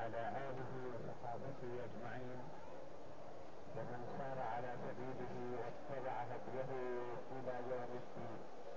وعلى آله وصحابته أجمعين ومن سار على سبيله واتبع هديه إلى يوم الدين.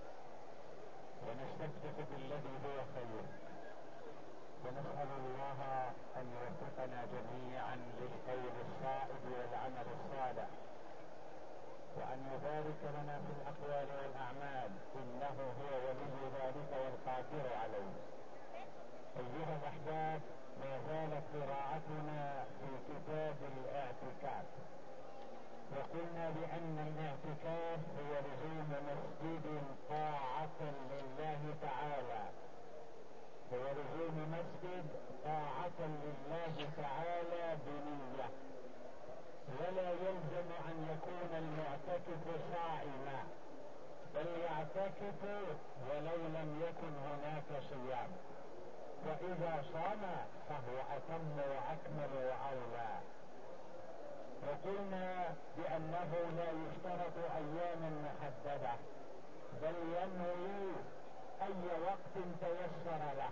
ونستفتح بالذي هو خير، ونسأل الله أن يوفقنا جميعا للقول الصائب والعمل الصالح، وأن يبارك لنا في الأقوال والأعمال، إنه هو ولي ذلك والقادر عليه. أيها الأحباب، ما زالت قراءتنا في كتاب الاعتكاف، وقلنا بأن الاعتكاف هو لزوم مسجد طاعة لله تعالى، هو لزوم مسجد طاعة لله تعالى بنية، ولا يلزم أن يكون المعتكف صائما، بل يعتكف ولو لم يكن هناك صيام، وإذا صام فهو أتم وأكمل وأولى. وقلنا بأنه لا يشترط أيام محددة، بل ينوي أي وقت تيسر له،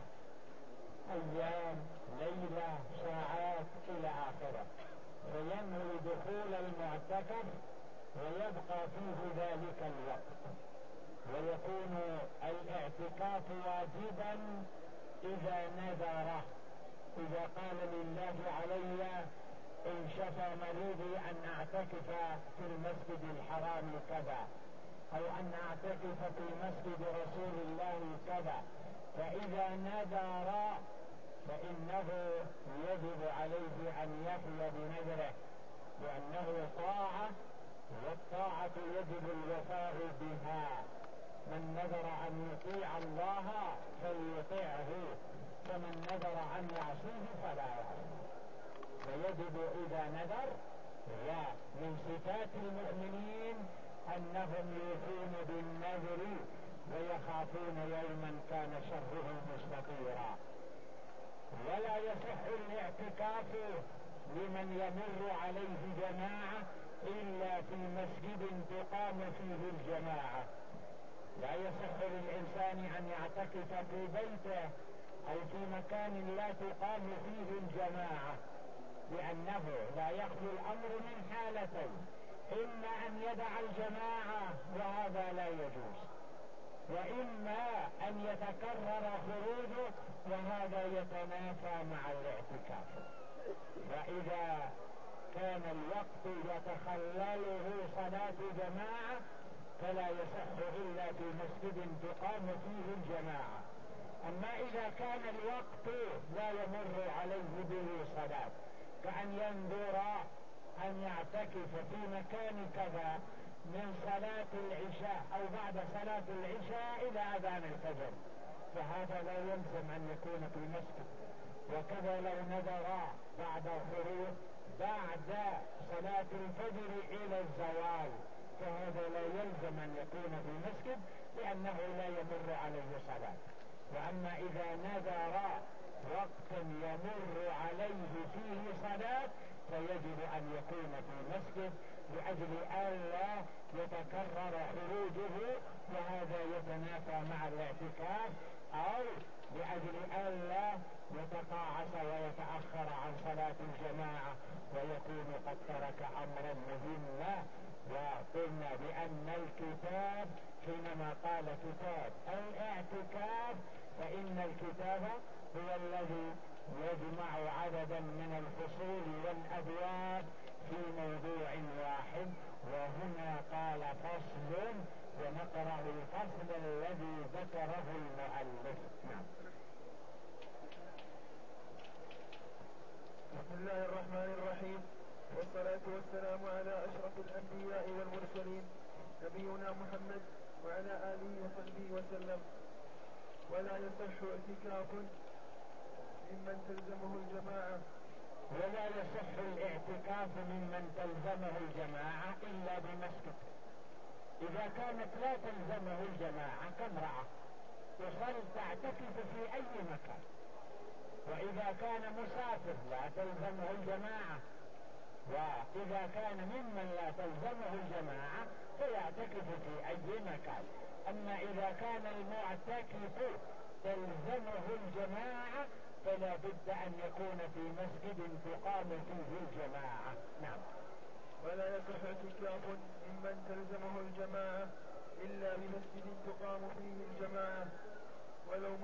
أيام، ليلة، ساعات إلى آخره، فينوي دخول المعتكف ويبقى فيه ذلك الوقت، ويكون الاعتكاف واجبا إذا نذره، إذا قال لله علي إن شفى مريضي أن أعتكف في المسجد الحرام كذا، أو أن أعتكف في مسجد رسول الله كذا، فإذا نذر فإنه يجب عليه أن يفي بنذره، لأنه طاعة، والطاعة يجب الوفاء بها. من نذر أن يطيع الله فليطيعه، ومن نذر أن يعصيه فلا يعصيه. فيجب إذا نذر، ومن صفات المؤمنين أنهم يوفون بالنذر ويخافون يوما كان شره مستطيرا. ولا يصح الاعتكاف لمن يمر عليه جماعة إلا في مسجد تقام فيه الجماعة. لا يصح للإنسان أن يعتكف في بيته أو في مكان لا تقام فيه الجماعة، لأنه لا يخلو الأمر من حالتين: إما أن يدع الجماعة وهذا لا يجوز، وإما أن يتكرر خروجه وهذا يتنافى مع الاعتكاف. وإذا كان الوقت يتخلله صلاة جماعة فلا يصح إلا في مسجد تقام فيه الجماعة. أما إذا كان الوقت لا يمر عليه به صلاة، كأن ينظر أن يعتكف في مكان كذا من صلاة العشاء أو بعد صلاة العشاء إلى أذان الفجر، فهذا لا يلزم أن يكون في المسجد. وكذا لو نذر بعد الخروج بعد صلاة الفجر إلى الزوال، فهذا لا يلزم أن يكون في المسجد، لأنه لا يمر عليه صلاة. وأما إذا نذر وقتا يمر عليه فيه صلاة فيجب أن يكون في مسجد، لأجل ألا يتكرر خروجه وهذا يتنافى مع الاعتكاف، أو لأجل ألا يتقاعس ويتأخر عن صلاة الجماعة ويكون قد ترك أمرا مهما. وقلنا بأن الكتاب، حينما قال كتاب الاعتكاف، فإن الكتاب هو الذي يجمع عددا من الفصول والأبواب في موضوع واحد، وهنا قال فصل، ونقرأ الفصل الذي ذكره المؤلف. نعم. بسم الله الرحمن الرحيم، والصلاة والسلام على أشرف الأنبياء والمرسلين نبينا محمد وعلى آله وصحبه وسلم. ولا يصح اعتكاف ممن تلزمه الجماعة، ولا يصح الاعتكاف ممن تلزمه الجماعة إلا بمسجد. إذا كانت لا تلزمه الجماعة كامرأة تعتكف في أي مكان، وإذا كان مسافر لا تلزمه الجماعة، وإذا كان ممن لا تلزمه الجماعة فيعتكف في أي مكان. أما إذا كان المعتكف تلزمه الجماعة فلا بد أن يكون في مسجد تقام فيه الجماعة. نعم. ولا يصح اعتكاف ممن تلزمه الجماعة إلا بمسجد تقام فيه الجماعة ولو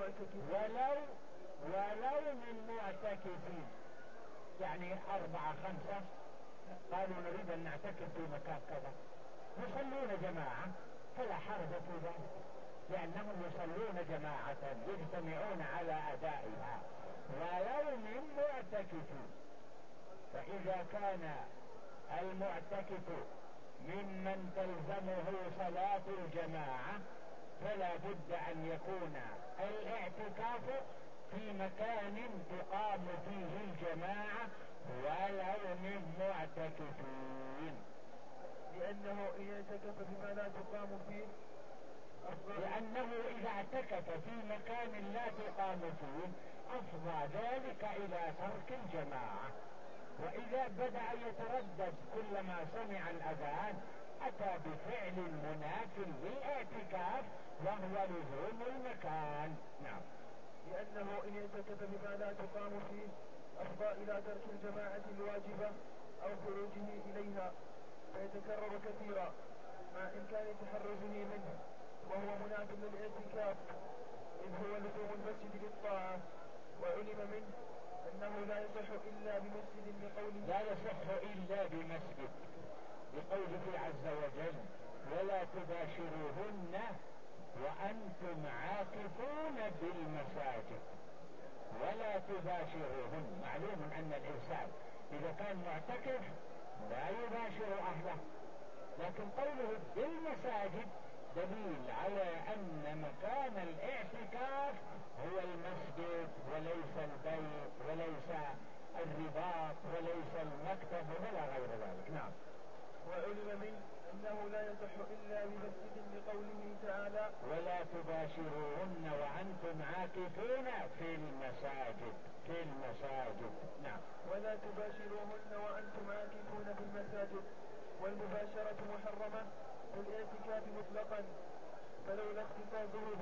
من معتكفين، يعني 4 5 قالوا نريد أن نعتكف في مكان كذا يصلون جماعة فلا حرج في ذلك، لأنهم يصلون جماعة يجتمعون على أدائها ولو من معتكفين. فإذا كان المعتكف ممن تلزمه صلاة الجماعة فلا بد أن يكون الاعتكاف في مكان تقام فيه الجماعة ولو من معتكفين، لأنه إذا اعتكف بما لا تقام فيه لأنه إذا اعتكف في مكان لا تقام فيه أفضى ذلك إلى ترك الجماعة. وإذا بدأ يتردد كلما سمع الأذان أتى بفعل مناف للاعتكاف وهو لزوم المكان. نعم. لأنه إن اعتكف بما لا تقام فيه أفضى إلى ترك الجماعة الواجبة أو خروجه إليها فيتكرر كثيرا مع إمكان تحرزه منه، وهو مناف للاعتكاف إذ هو لزوم المسجد للطاعة. وعلم منه أنه لا يصح إلا بمسجد لقوله لا يصح إلا بمسجد لقوله عز وجل ولا تباشروهن وأنتم عاكفون بالمساجد. ولا تباشروهن، معلوم أن الإنسان إذا كان معتكف لا يباشر أهله، لكن قوله بالمساجد دليل على أن مكان الاعتكاف هو المسجد وليس البيت وليس الرباط وليس المكتب ولا غير ذلك. نعم. وعلم منه أنه لا يصح إلا بمسجد لقوله تعالى ولا تباشروهن وأنتم عاكفون في المساجد. في المساجد. نعم. ولا تباشروهن وأنتم عاكفون في المساجد. والمباشرة محرمة في الاعتكاف مطلقا فلولا اختصاصه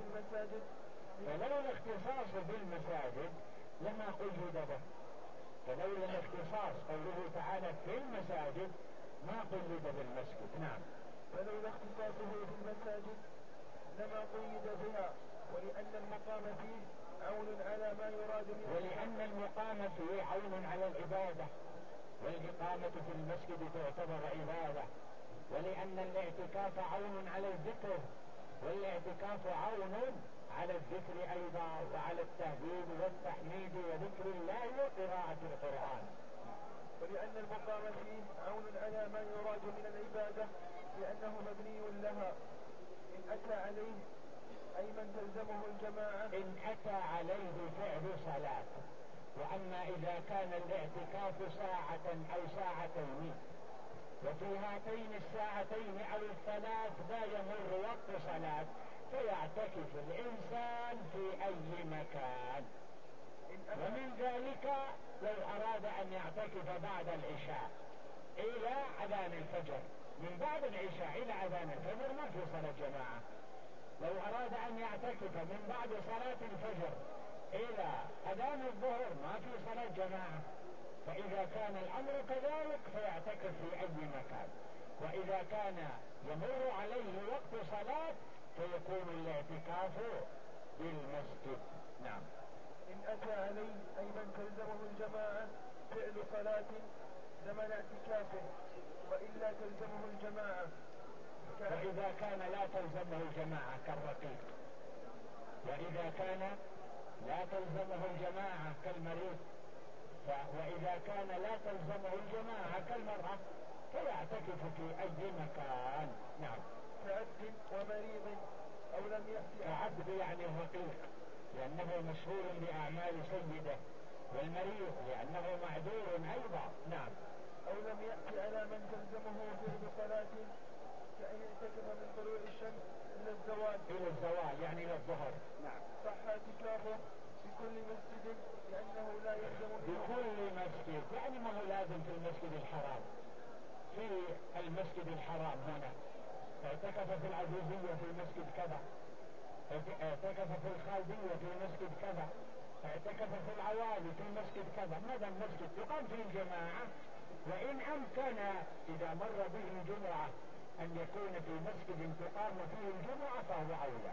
بالمساجد لما قيد به. فلولا الاختصاص قوله تعالى في المساجد ما قيد بالمسجد. نعم. فلولا اختصاصه في المساجد لما قيد بها، ولأن المقام فيه عون على ما يراد منه، ولأن المقام فيه عون على العبادة، والإقامة في المسجد تعتبر عبادة، ولأن الاعتكاف عون على الذكر، والاعتكاف عون على الذكر أيضا وعلى التهليل والتحميد وذكر الله وقراءة القرآن. ولأن المقام فيه عون على ما يراد من العبادة لأنه مبني لها إن أتى عليه أي من تلزمه الجماعة إن أتى عليه فعل صلاة. وأما إذا كان الاعتكاف ساعة أو ساعتين وفي هاتين الساعتين أو الثلاث لا يمر وقت صلاة فيعتكف الإنسان في أي مكان. ومن ذلك لو أراد أن يعتكف بعد العشاء إلى أذان الفجر، من بعد العشاء إلى أذان الفجر ما في صلاة جماعة. لو أراد أن يعتكف من بعد صلاة الفجر إلى أذان الظهر ما في صلاة جماعة. فإذا كان الأمر كذلك فيعتكف في أي مكان، وإذا كان يمر عليه وقت صلاة فيكون الاعتكاف بالمسجد. نعم. إن أتى عليه أي من تلزمه الجماعة فعل صلاة زمن اعتكافه وإلا تلزمه الجماعة. وإذا كان لا تلزمه الجماعة كالرقيق، وإذا كان لا تلزمه الجماعة كالمريض، وإذا كان لا تلزمه الجماعة كالمرأة فيعتكف في أي مكان. نعم. كعبد ومريض أو لم يأتي. كعبد يعني الرقيق لأنه مشهور بأعمال سيده، والمريض لأنه معذور أيضا. نعم. أو لم يأتي على من تلزمه فعل صلاة كأن يعتكف من طلوع الشمس إلى الزوال يعني إلى الظهر. نعم. صح اعتكافه بكل مسجد لأنه لا يلزم منه بكل مسجد، يعني ما هو لازم في المسجد الحرام. في المسجد الحرام هنا اعتكف في العزيزية في مسجد كذا، اعتكف في الخالدية في مسجد كذا، اعتكف في العوالي في مسجد كذا، ماذا المسجد تقام فيه الجماعة، وإن أمكن إذا مر به الجمعة أن يكون في مسجد تقام فيه الجمعة فهو أولى،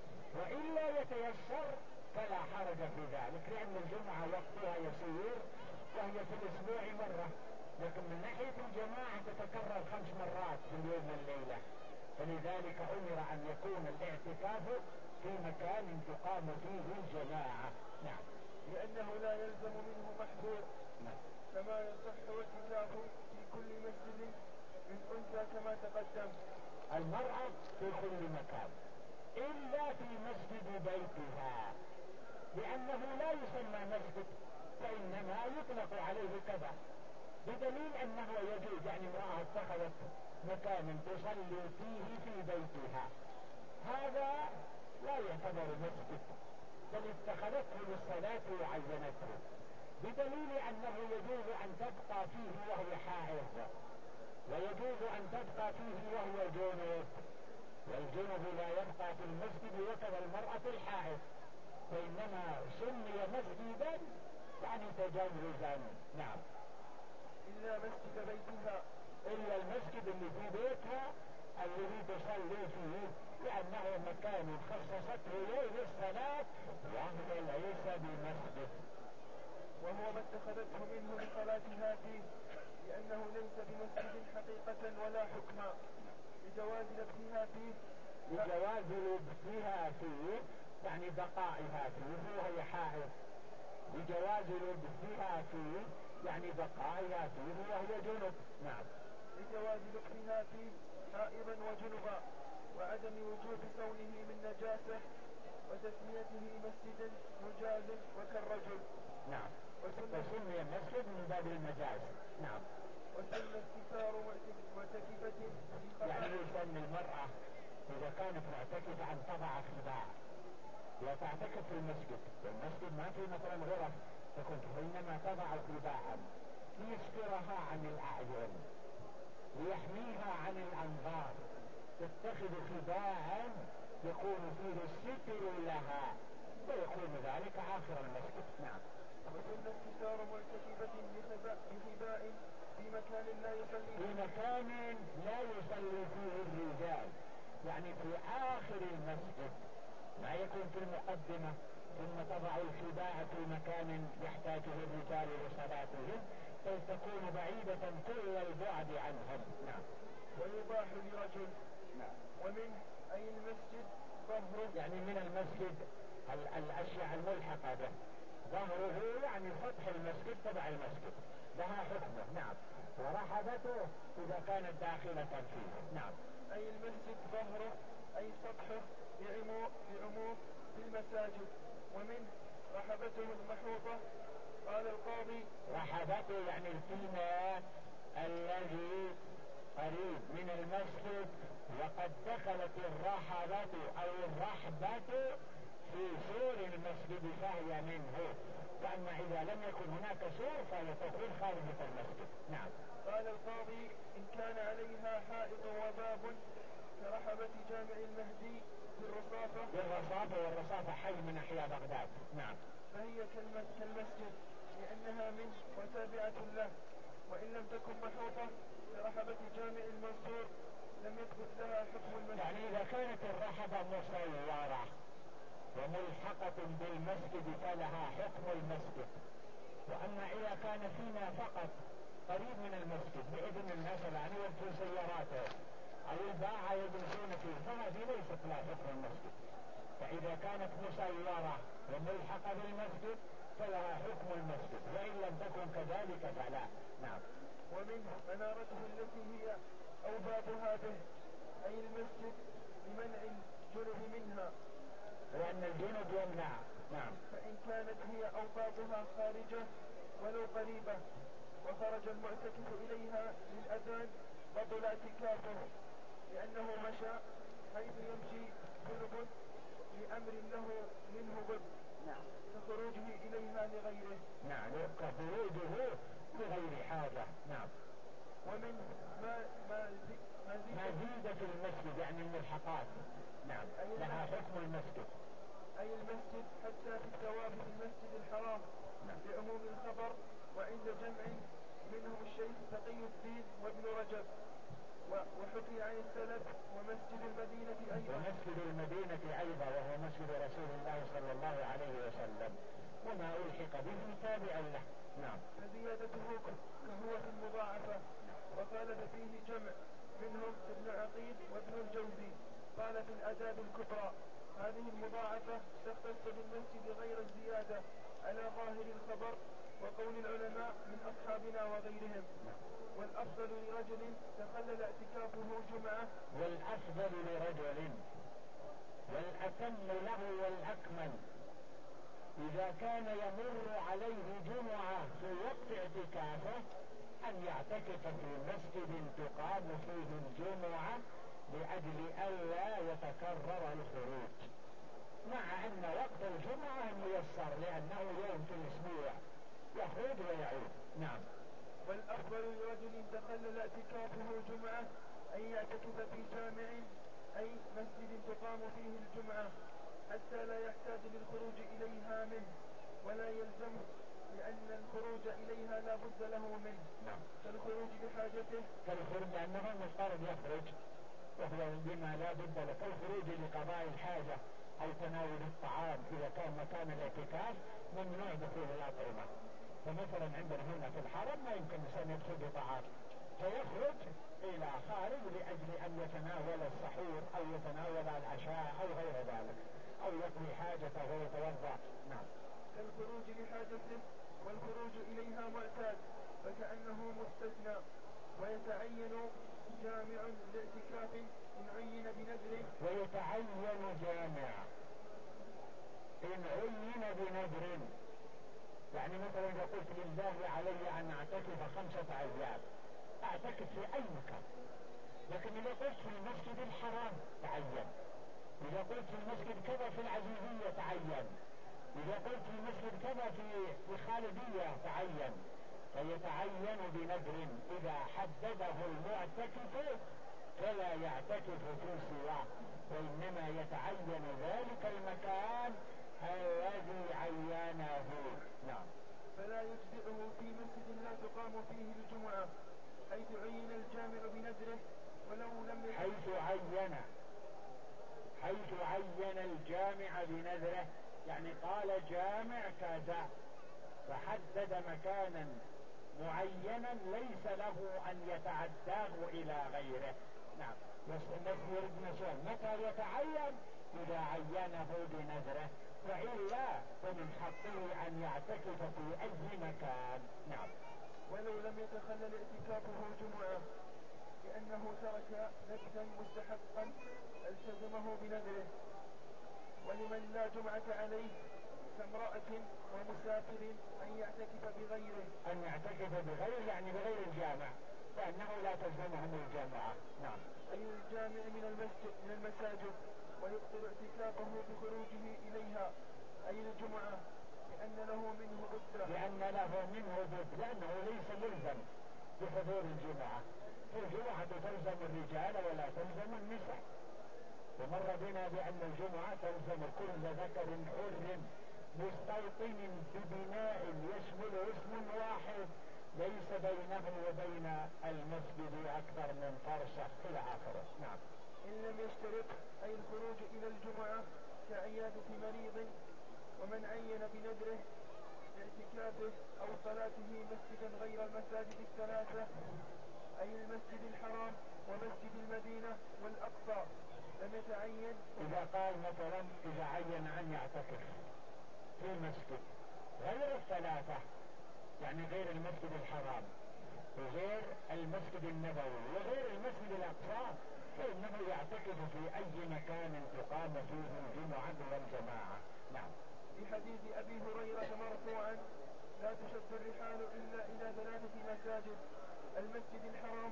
وإلا يتيسر فلا حرج في ذلك، لأن الجمعة وقتها يسير وهي في الأسبوع مرة، لكن من ناحية الجماعة تتكرر 5 مرات في اليوم والليلة، فلذلك أمر أن يكون الاعتكاف في مكان تقام فيه الجماعة. نعم. لأنه لا يلزم منه محذور. نعم. كما يصح الاعتكاف في كل مسجد من أنثى كما تقدم. المرأة في كل مكان إلا في مسجد بيتها، لأنه لا يسمى مسجد وإنما يطلق عليه كذا، بدليل أنه يجوز، يعني امرأة اتخذت مكان تصلي فيه في بيتها، هذا لا يعتبر مسجد، بل اتخذته للصلاة وعينته، بدليل أنه يجوز أن تبقى فيه وهي حائض، ويجوز أن تبقى فيه وهو جنوب، والجنوب لا يبقى في المسجد وكذا المرأة الحائض، وإنما سمي مسجدا يعني تجوزا. نعم. إلا مسجد بيتها، إلا المسجد اللي في بيتها الذي تصلي فيه، لأنه مكان خصصته للصلاة وهو ليس بمسجد. وهو ما اتخذته منه لصلاتها فيه، لأنه ليس بمسجد حقيقة ولا حكما، لجواز لبسها فيه، لجواز لبسها فيه يعني بقائها فيه وهي حائض، لجواز لبسها فيه يعني بقائها فيه وهي جنب. نعم. لجواز لبسها فيه حائضا وجنبا، وعدم وجوب كونه من نجاسة، وتسميته مسجدا مجاز وكالرجل. نعم. وسمي المسجد من باب المجاز. نعم. وسن استثار معتكفة يعني يسن المرأة إذا كانت معتكفة أن تضع خباء، لا تعتكف في المسجد، والمسجد ما في مثلا غرف تكون، إنما تضع خباء ليسترها عن الأعين، ليحميها عن الأنظار، تتخذ خباء يكون فيه الستر لها، ويكون ذلك آخر المسجد. نعم. وسن استثار معتكفة بخباء في مكان لا يصلي في مكان لا يصلي فيه الرجال، يعني في آخر المسجد، ما يكون في المقدمة، ثم تضع الخباء في مكان يحتاجه الرجال لصلاتهم، فلتكون بعيدة كل البعد عنهم. نعم. ويباح لرجل. نعم. ومن أي المسجد ظهره، يعني من المسجد الأشياء الملحقة به، ظهره يعني سطح المسجد تبع المسجد لها حكمه. نعم. ورحبته إذا كانت داخلة فيه. نعم. أي المسجد ظهره أي سطحه بعموم في المساجد. ومن رحبته المحوطة. قال القاضي رحبته يعني الفيناء الذي قريب من المسجد، وقد دخلت الرحبة أو الرحبة في سور المسجد فهي منه، وأما إذا لم يكن هناك سور فهي تكون خارجة المسجد. نعم. قال القاضي إن كان عليها حائط وباب كرحبة جامع المهدي في الرصافة. والرصافة حي من أحياء بغداد. نعم. فهي كالمسجد لأنها منه وتابعة له، وإن لم تكن محوطة كرحبة جامع المنصور لم يثبت لها حكم المسجد. يعني إذا كانت الرحبة مصورة وملحقة بالمسجد فلها حكم المسجد، وأما إذا كان فينا فقط قريب من المسجد بإذن الناس الآن يبقوا سياراتهم أو الباعة يجلسون فيه، فهذه ليست لها حكم المسجد، فإذا كانت مسيرة وملحقة بالمسجد فلها حكم المسجد، وإن لم تكن كذلك فلا. نعم. ومن منارته التي هي أو بابها به أي المسجد لمنع الجنب منها، لأن الجنب يمنع. نعم. فإن كانت هي أو بابها خارجة ولو قريبة وخرج المعتكف إليها للأذان بطل اعتكافه، لأنه مشى حيث يمشي جنب لأمر له منه بد. نعم. كخروجه إليها لغيره. نعم. كخروجه لغير حاجة. نعم. ومن مزيدة المسجد يعني الملحقات. نعم. لها حكم المسجد. أي المسجد حتى في الثواب في المسجد الحرام لعموم الخبر. وعند جمع منهم الشيخ تقي الدين وابن رجب. وحكي عن السلف ومسجد المدينة أيضا. ومسجد المدينة أيضا وهو مسجد رسول الله صلى الله عليه وسلم، وما ألحق به تابعا له. نعم. فزيادته كهو في المضاعفة. وقال فيه جمع منهم ابن عقيل وابن الجوزي. قال في الآداب الكبرى هذه المضاعفة تختص بالمسجد غير الزيادة على ظاهر الخبر وقول العلماء من أصحابنا وغيرهم. والأفضل لرجل تخلل اعتكافه جمعة. والأفضل لرجل والأتم له والأكمل إذا كان يمر عليه جمعة في وقت اعتكافه أن يعتكف في مسجد تقام فيه الجمعة لأجل ألا يتكرر الخروج، مع أن وقت الجمعة ميسر لأنه يوم في الأسبوع يخرج ويعود. نعم. والأفضل لرجل تخلل اعتكافه جمعة أن يعتكف في جامع أي مسجد تقام فيه الجمعة حتى لا يحتاج للخروج إليها منه ولا يلزمه، لأن الخروج إليها لا بد له منه. نعم. كالخروج لحاجته، كالخروج لأنه مضطر يخرج وهو بما لا بد له، كالخروج لقضاء الحاجة أو تناول الطعام إذا كان مكان الاعتكاف ممنوع دخول الأطعمة. فمثلا عندنا هنا في الحرم ما يمكن الإنسان يدخل بطعام، فيخرج إلى خارج لأجل أن يتناول السحور أو يتناول العشاء أو غير ذلك أو يقضي حاجته ويتوضأ. نعم. كالخروج لحاجته والخروج إليها معتاد فكأنه مستثنى. ويتعين جامع لاعتكاف إن عين بنذر. ويتعين جامع إن عين بنذر، يعني مثلا إذا قلت لله علي أن أعتكف 5 أيام أعتكف في أي مكان، لكن إذا قلت في المسجد الحرام تعين، إذا قلت في المسجد كذا في العزيزية تعين، إذا قلت في المسجد كذا في خالدية تعين. فيتعين بنذر إذا حدده المعتكف فلا يعتكف في سواه، وإنما يتعين ذلك المكان الذي عينه. نعم. فلا يجزئه في مسجد لا تقام فيه الجمعة حيث عين الجامع بنذره ولو لم حيث عين الجامع بنذره، يعني قال جامع كذا فحدد مكانا معينا ليس له أن يتعداه إلى غيره. نعم. يريد مسؤول متى يتعين؟ إذا عينه بنذره، فإلا فمن حقه أن يعتكف في أي مكان. نعم. ولو لم يتخلل اعتكافه جمعة لأنه ترك نفسا مستحقا التزمه بنذره. ولمن لا جمعة عليه كامرأة ومسافر أن يعتكف بغيره. أن يعتكف بغير يعني بغير الجامع، لأنه لا تلزمهم الجامعة. نعم. أي الجامع من المساجد ويبطل اعتكافه بخروجه إليها أي الجمعة لأن له منه بد، لأنه ليس ملزم بحضور الجمعة. الجمعة تلزم الرجال ولا تلزم النساء، ومر بنا بأن الجمعة تلزم كل ذكر حر مستوطن ببناء يشمل اسم واحد ليس بينه وبين المسجد أكثر من فرسخ إلى آخره. نعم. إن لم يشترط أي الخروج إلى الجمعة كعيادة مريض. ومن عين بنذره لاعتكافه أو صلاته مسجدا غير المساجد الثلاثة أي المسجد الحرام ومسجد المدينة والأقصى لم يتعين. إذا قال مثلا إذا عين أن يعتكف في مسجد غير الثلاثة، يعني غير المسجد الحرام وغير المسجد النبوي وغير المسجد الأقصى، فإنه يعتكف في أي مكان تقام فيه الجمعة والجماعة. نعم. في حديث أبي هريرة مرفوعا لا تشد الرحال إلا إلى 3 مساجد المسجد الحرام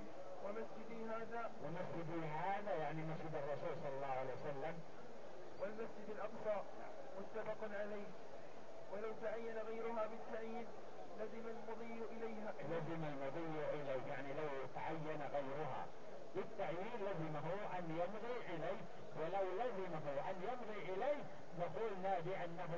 ومسجدي هذا يعني مسجد الرسول صلى الله عليه وسلم والمسجد الأقصى متفق عليه. ولو تعين غيرها بالتعيين لزم المضي إليه، يعني لو تعين غيرها بالتعيين لزمه أن يمضي إليه، ولو لزمه أن يمضي إليه وقلنا بأنه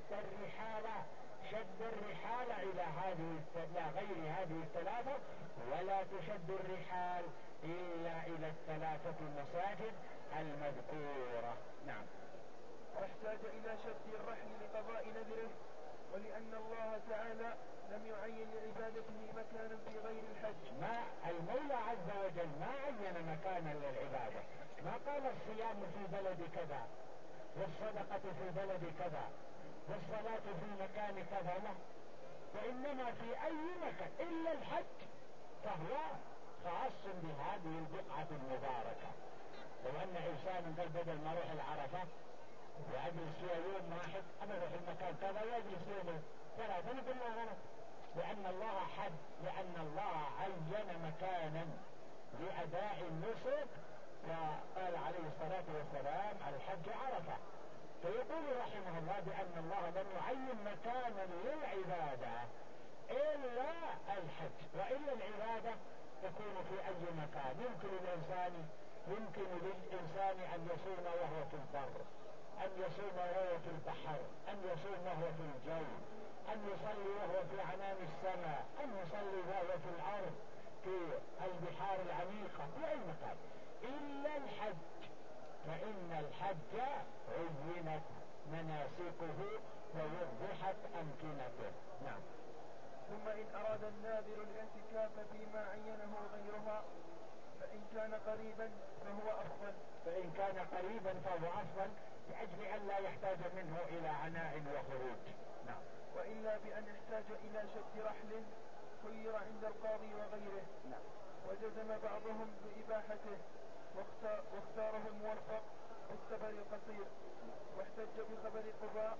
شد الرحال إلى غير هذه الثلاثة، ولا تشد الرحال إلا إلى الثلاثة المساجد المذكورة. نعم. واحتاج إلى شد الرحل لقضاء نذره، ولأن الله تعالى لم يعين لعبادته مكانا في غير الحج. ما المولى عز وجل ما عين مكانا للعبادة، ما قال الصيام في بلد كذا والصدقة في بلد كذا والصلاة في مكان كذا، لا، وإنما في أي مكان إلا الحج فهو خاص بهذه البقعة المباركة. لو أن إنسان قال بدل ما أروح العرفة وأجلس فيها يوم واحد أنا أروح المكان كذا وأجلس يومين ثلاثة، نقول لا غلط، لأن الله عين مكانا لأداء النسك، فقال عليه الصلاة والسلام الحج عرفة. فيقول رحمه الله بأن الله لم يعين مكانا للعبادة إلا الحج، وإلا العبادة تكون في أي مكان. يمكن للإنسان أن يصوم وهو في البر، أن يصوم وهو في البحر، أن يصوم وهو في الجو، أن يصلي وهو في عنان السماء، أن يصلي وهو في الأرض في البحار العميقة، في أي مكان إلا الحج، فإن الحج عينت مناسكه ووضحت أمكنته. نعم. ثم إن أراد الناذر الاعتكاف فيما عينه غيرها فإن كان قريبا فهو أفضل لأجل أن لا يحتاج منه إلى عناء وخروج. نعم. وإلا بأن يحتاج إلى شد رحل خير عند القاضي وغيره. نعم. وجزم بعضهم بإباحته واختاره الموفق في السفر القصير، واحتج بخبر قضاء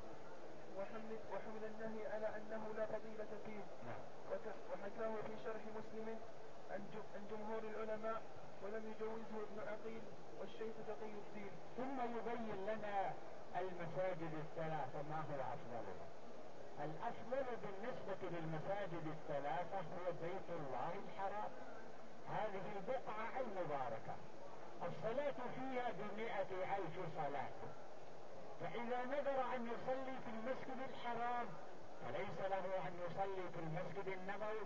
وحمل النهي على أنه لا فضيلة فيه. وحكاه في شرح مسلم عن جمهور العلماء، ولم يجوزه ابن عقيل والشيخ تقي الدين. ثم يبين لنا المساجد الثلاثة ما هو أفضلها. الأفضل بالنسبة للمساجد الثلاثة هو بيت الله الحرام، هذه البقعة المباركة، الصلاة فيها ب100,000 صلاة. فإذا نذر أن يصلي في المسجد الحرام فليس له أن يصلي في المسجد النبوي،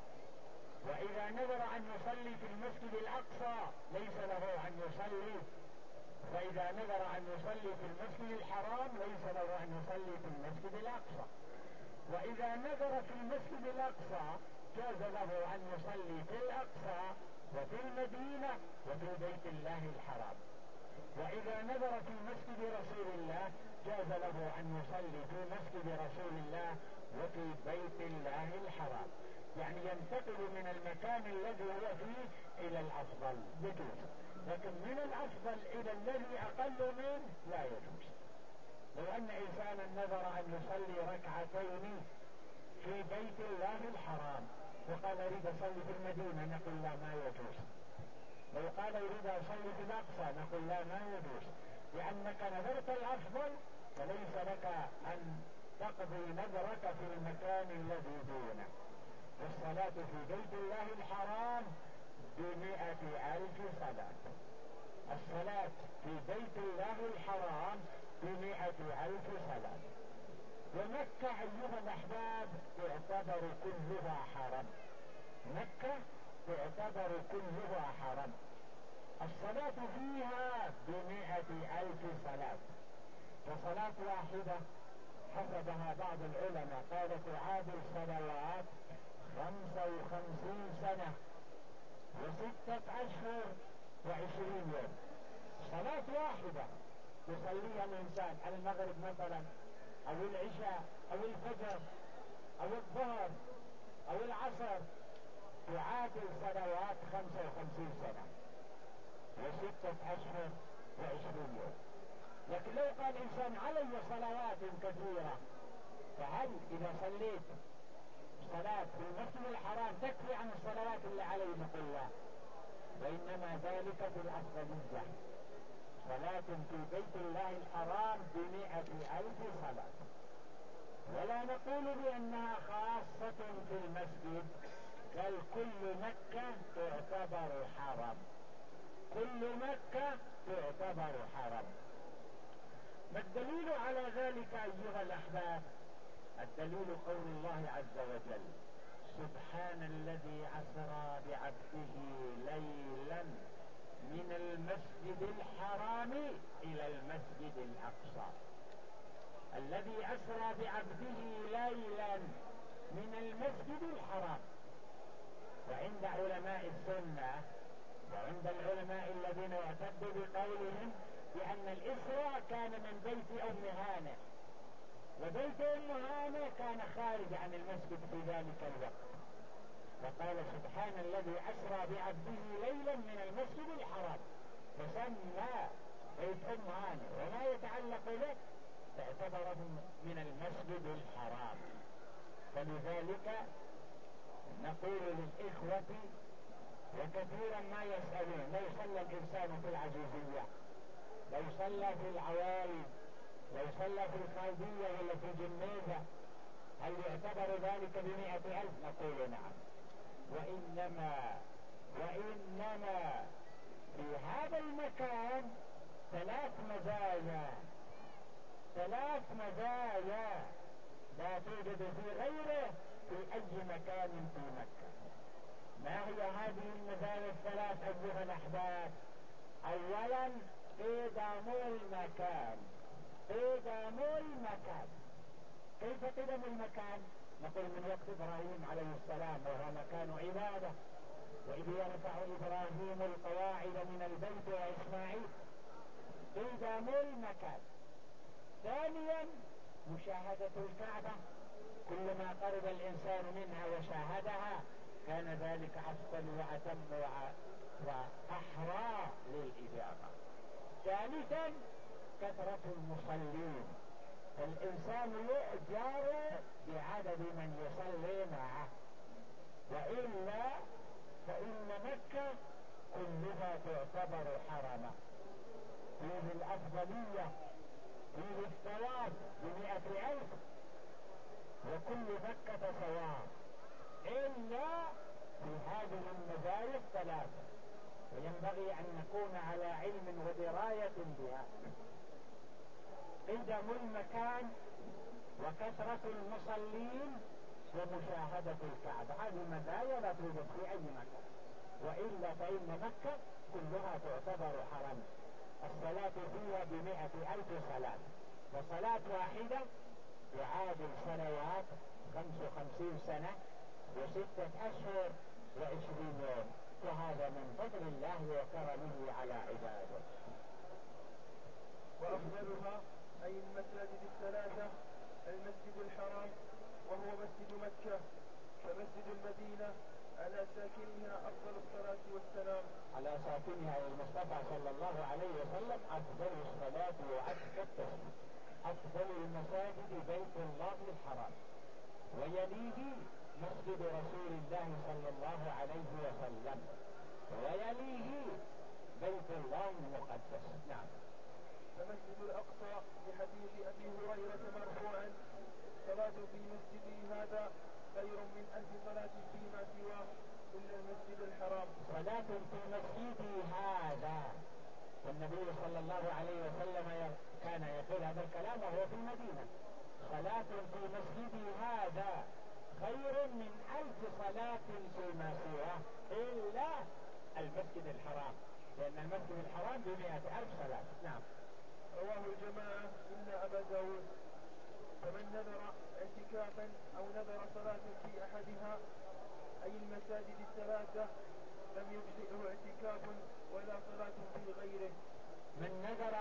وإذا نذر أن يصلي في المسجد الأقصى ليس له أن يصلي، وإذا نذر أن يصلي في المسجد الحرام ليس له أن يصلي في المسجد الأقصى. وإذا نذر في المسجد الأقصى جاز له أن يصلي في الأقصى وفي المدينة وفي بيت الله الحرام. وإذا نذر في مسجد رسول الله جاز له أن يصلي في مسجد رسول الله وفي بيت الله الحرام، يعني ينتقل من المكان الذي هو فيه إلى الأفضل يجوز، لكن من الأفضل إلى الذي أقل منه لا يجوز. لو أن إنسانا نذر أن يصلي ركعتين في بيت الله الحرام وقال أريد أصلي في المدينة نقول لا ما يجوز. لو قال أريد أصلي في الأقصى نقول لا ما يجوز، لأنك نذرت الأفضل فليس لك أن تقضي نذرك في المكان الذي دونه. والصلاة في بيت الله الحرام ب100,000 صلاة. الصلاة في بيت الله الحرام ب100,000 صلاة. ومكة أيها الأحباب تعتبر كلها حرم، مكة تعتبر كلها حرم، الصلاة فيها ب100,000 صلاة. فصلاة واحدة حسبها بعض العلماء قال تعادل صلوات 55 سنة و6 أشهر و20 يوم. صلاة واحدة يصليها الإنسان المغرب مثلا أو العشاء أو الفجر أو الظهر أو العصر تعادل صلوات 55 سنة و6 أشهر و20 يوم. لكن لو قال إنسان علي صلوات كثيرة، فهل إذا صليت صلاة في المسجد الحرام تكفي عن الصلوات اللي علي؟ نقول لا، وإنما ذلك في الأفضلية. صلاة في بيت الله الحرام ب100,000 صلاة. ولا نقول بأنها خاصة في المسجد، بل كل مكة تعتبر حرم، كل مكة تعتبر حرم. ما الدليل على ذلك أيها الأحباب؟ الدليل قول الله عز وجل: سبحان الذي أسرى بعبده ليلا من المسجد الحرام إلى المسجد الأقصى. الذي أسرى بعبده ليلا من المسجد الحرام. وعند علماء السنة وعند العلماء الذين اعتدوا بقولهم بأن الإسراء كان من بيت أم هانة، وبيت أم هانة كان خارج عن المسجد في ذلك الوقت، فقال سبحان الذي أسرى بعبده ليلا من المسجد الحرام، فسمى بيت أم هانة وما يتعلق به تعتبر من المسجد الحرام. فلذلك نقول للإخوة، وكثيرا ما يسألون: لو صلى الإنسان في العزيزية، لو صلى في العوالي، لو صلى في الخالدية ولا في جنيزة، هل يعتبر ذلك ب100,000؟ نقول نعم. وإنما في هذا المكان ثلاث مزايا لا توجد في غيره في أي مكان في مكة. ما هي هذه المزايا الثلاث أيها الأحباب؟ أولا قدم المكان. كيف قدم المكان؟ نقول من وقت إبراهيم عليه السلام، وهو مكان عبادة، وإذ يرفع إبراهيم القواعد من البيت وإسماعيل. قدم المكان. ثانيا مشاهدة الكعبة، كلما قرب الإنسان منها وشاهدها كان ذلك أفضل وأتم وأحرى للإجابة. ثالثا كثرة المصلين، الإنسان يؤجر بعدد من يصلي معه، وإلا فإن مكة كلها تعتبر حرما، فيه الأفضلية، فيه الثواب ب100,000، وكل مكة سواء، إلا في هذه المزايا الثلاثة، وينبغي أن نكون على علم ودراية بها. قدم المكان، وكثرة المصلين، ومشاهدة الكعبة. هذه مزايا لا توجد في أي مكان، وإلا فإن مكة كلها تعتبر حرم. الصلاة فيها ب100,000 صلاة، وصلاة واحدة يعادل سنوات 55 سنة و6 أشهر و20 يوم، وهذا من فضل الله وكرمه على عباده. وأفضلها أي المساجد الثلاثة المسجد الحرام وهو مسجد مكة، كمسجد المدينة على ساكنها أفضل الصلاة والسلام. على ساكنها المصطفى صلى الله عليه وسلم أفضل الصلاة وأزكى التسليم. أفضل المساجد بيت الله الحرام، ويليه مسجد رسول الله صلى الله عليه وسلم، ويليه بيت الله المقدس. نعم. فمسجد الأقصى لحديث أبي هريرة مرفوعا: صلاة في مسجدي هذا خير من 1000 صلاة فيما سواه إلا المسجد الحرام. صلاة في مسجدي هذا، والنبي صلى الله عليه وسلم كان يقول هذا الكلام وهو في المدينة: صلاة في مسجدي هذا خير من 1000 صلاة فيما سواه إلا المسجد الحرام، لأن المسجد الحرام ب100,000 صلاة. نعم. رواه الجماعة إلا أبا داود. فمن نذر اعتكافا أو نذر صلاة في أحدها أي المساجد الثلاثة لم يجزئه اعتكاف ولا صلاة في غيره. من نذر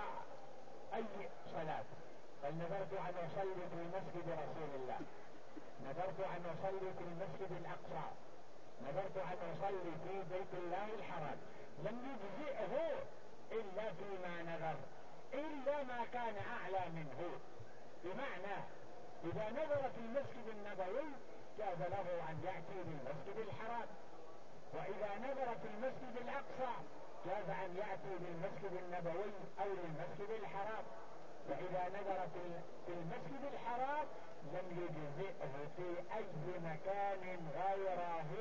أي صلاة، قال: نذرت أن أصلي في مسجد رسول الله، نذرت أن أصلي في المسجد الأقصى، نذرت أن أصلي في بيت الله الحرام، لم يجزئه إلا فيما نذر، إلا ما كان أعلى منه. بمعنى إذا نذر في المسجد النبوي جاز له أن يأتي للمسجد الحرام، وإذا نذر في المسجد الأقصى جاز أن يأتي للمسجد النبوي أو للمسجد الحرام، وإذا نذر في المسجد الحرام لم يجزئه في أي مكان غيره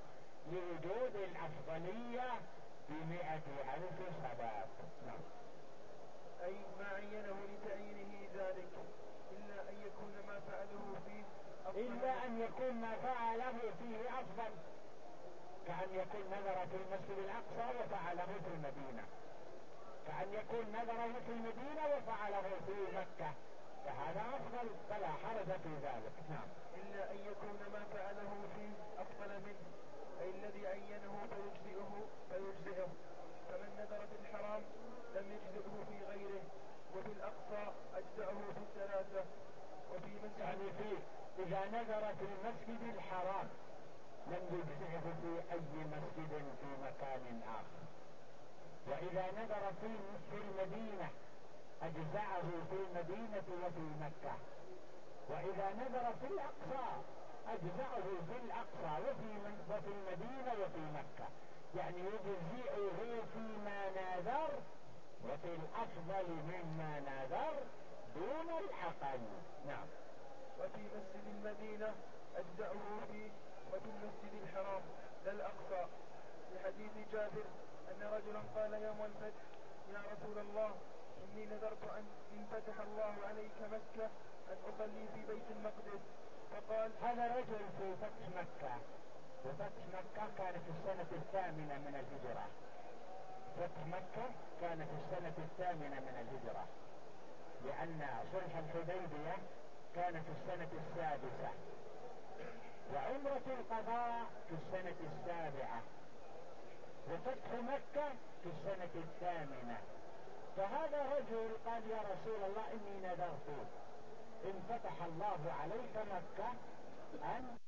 لوجود الأفضلية ب100,000 صلاة. نعم. أي ما عينه لتعيينه ذلك، إلا أن يكون ما فعله فيه أفضل، إلا أن يكون ما فعله فيه أفضل، كأن يكون نذر في المسجد الأقصى وفعله في المدينة، كأن يكون نذره في المدينة وفعله في مكة، فهذا أفضل فلا حرج في ذلك. نعم. إلا أن يكون ما فعله فيه أفضل منه، أي الذي عينه فيجزئه، فمن نذر في الحرام لم يجزئه في غيره، وفي الأقصى أجزأه في الثلاثة، وفي مسجد يعني إذا نذر في المسجد الحرام لم يجزئه في أي مسجد في مكان آخر، وإذا نذر في المدينة أجزأه في المدينة وفي مكة، وإذا نذر في الأقصى أجزأه في الأقصى وفي المدينة وفي مكة، يعني يجزئه فيما نذر وفي الأفضل مما نذر دون الأقل. نعم. وفي مسجد المدينة أجزأه فيه، وفي المسجد الحرام لا الأقصى، لحديث جابر أن رجلا قال يوم الفتح: يا رسول الله، إني نذرت إن فتح الله عليك مكة أن أصلي في بيت المقدس. فقال: هذا رجل في فتح مكة، وفتح مكة كانت السنة 8 من الهجرة، فتح مكة كانت السنة 8 من الهجرة، لأن صلح الحديبية كانت السنة 6، وعمرة القضاء في السنة 7، وفتح مكة في السنة 8. فهذا رجل قال: يا رسول الله، إني نذرت إن فتح الله عليك مكة أن